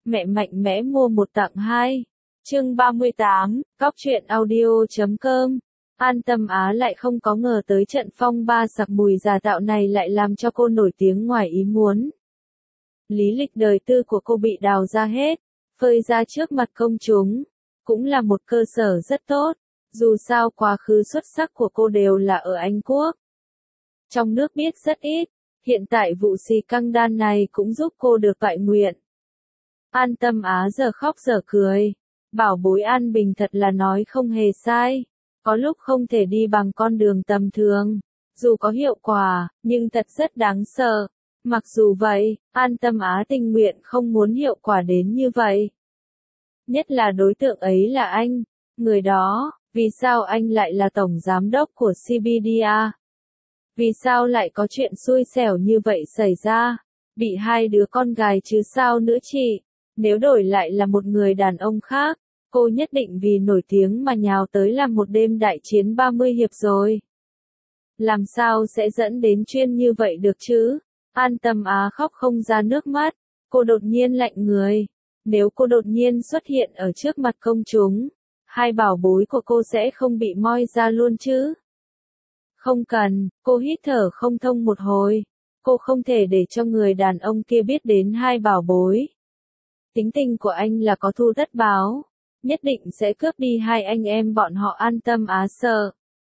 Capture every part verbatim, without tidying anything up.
mẹ mạnh mẽ mua một tặng hai. Chương ba mươi tám, Cóc truyện audio chấm com. An Tâm Á lại không có ngờ tới trận phong ba sặc mùi giả tạo này lại làm cho cô nổi tiếng ngoài ý muốn. Lý lịch đời tư của cô bị đào ra hết, phơi ra trước mặt công chúng, cũng là một cơ sở rất tốt, dù sao quá khứ xuất sắc của cô đều là ở Anh Quốc. Trong nước biết rất ít, hiện tại vụ xì căng đan này cũng giúp cô được toại nguyện. An Tâm Á giờ khóc giờ cười, bảo bối An Bình thật là nói không hề sai, có lúc không thể đi bằng con đường tầm thường, dù có hiệu quả, nhưng thật rất đáng sợ. Mặc dù vậy, An Tâm Á tình nguyện không muốn hiệu quả đến như vậy. Nhất là đối tượng ấy là anh, người đó, vì sao anh lại là tổng giám đốc của xê bê đê a? Vì sao lại có chuyện xui xẻo như vậy xảy ra? Bị hai đứa con gái chứ sao nữa chị? Nếu đổi lại là một người đàn ông khác, cô nhất định vì nổi tiếng mà nhào tới làm một đêm đại chiến ba mươi hiệp rồi. Làm sao sẽ dẫn đến chuyên như vậy được chứ? An Tâm Á khóc không ra nước mắt, cô đột nhiên lạnh người. Nếu cô đột nhiên xuất hiện ở trước mặt công chúng, hai bảo bối của cô sẽ không bị moi ra luôn chứ? Không cần, cô hít thở không thông một hồi. Cô không thể để cho người đàn ông kia biết đến hai bảo bối. Tính tình của anh là có thù tất báo, nhất định sẽ cướp đi hai anh em bọn họ. An Tâm Á sợ.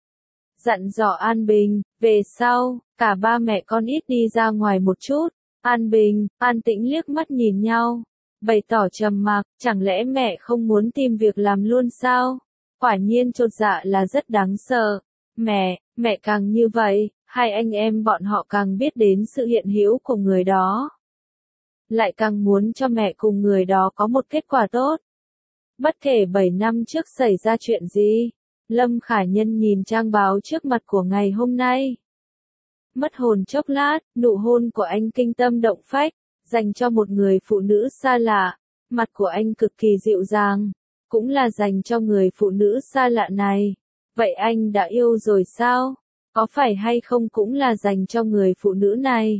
Dặn dò An Bình, về sau, cả ba mẹ con ít đi ra ngoài một chút. An Bình, An Tĩnh liếc mắt nhìn nhau, bày tỏ trầm mặc, chẳng lẽ mẹ không muốn tìm việc làm luôn sao? Quả nhiên chột dạ là rất đáng sợ. Mẹ, mẹ càng như vậy, hai anh em bọn họ càng biết đến sự hiện hữu của người đó. Lại càng muốn cho mẹ cùng người đó có một kết quả tốt. Bất kể bảy năm trước xảy ra chuyện gì, Lâm Khả Nhân nhìn trang báo trước mặt của ngày hôm nay. Mất hồn chốc lát, nụ hôn của anh kinh tâm động phách, dành cho một người phụ nữ xa lạ. Mặt của anh cực kỳ dịu dàng, cũng là dành cho người phụ nữ xa lạ này. Vậy anh đã yêu rồi sao? Có phải hay không cũng là dành cho người phụ nữ này?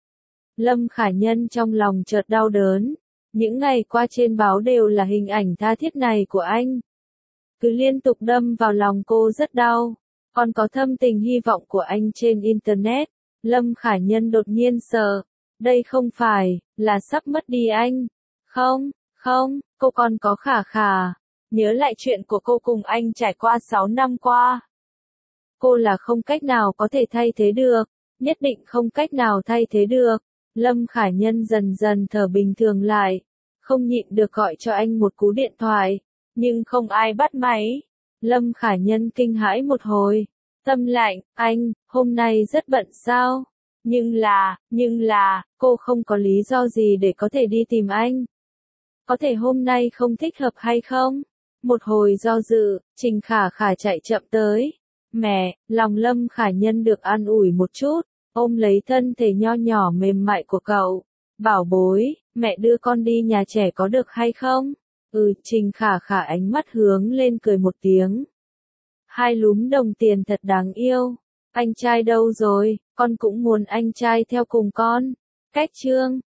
Lâm Khả Nhân trong lòng chợt đau đớn. Những ngày qua trên báo đều là hình ảnh tha thiết này của anh. Cứ liên tục đâm vào lòng cô rất đau. Còn có thâm tình hy vọng của anh trên Internet. Lâm Khả Nhân đột nhiên sợ. Đây không phải, là sắp mất đi anh. Không, không, cô còn có Khả Khả. Nhớ lại chuyện của cô cùng anh trải qua sáu năm qua. Cô là không cách nào có thể thay thế được. Nhất định không cách nào thay thế được. Lâm Khả Nhân dần dần thở bình thường lại. Không nhịn được gọi cho anh một cú điện thoại. Nhưng không ai bắt máy. Lâm Khả Nhân kinh hãi một hồi. Tâm lạnh, anh, hôm nay rất bận sao? Nhưng là, nhưng là, cô không có lý do gì để có thể đi tìm anh. Có thể hôm nay không thích hợp hay không? Một hồi do dự, Trình Khả Khả chạy chậm tới. Mẹ, lòng Lâm Khả Nhân được an ủi một chút, ôm lấy thân thể nho nhỏ mềm mại của cậu. Bảo bối, mẹ đưa con đi nhà trẻ có được hay không? Ừ, Trình Khả Khả ánh mắt hướng lên cười một tiếng. Hai lúm đồng tiền thật đáng yêu. Anh trai đâu rồi, con cũng muốn anh trai theo cùng con. Cách chương.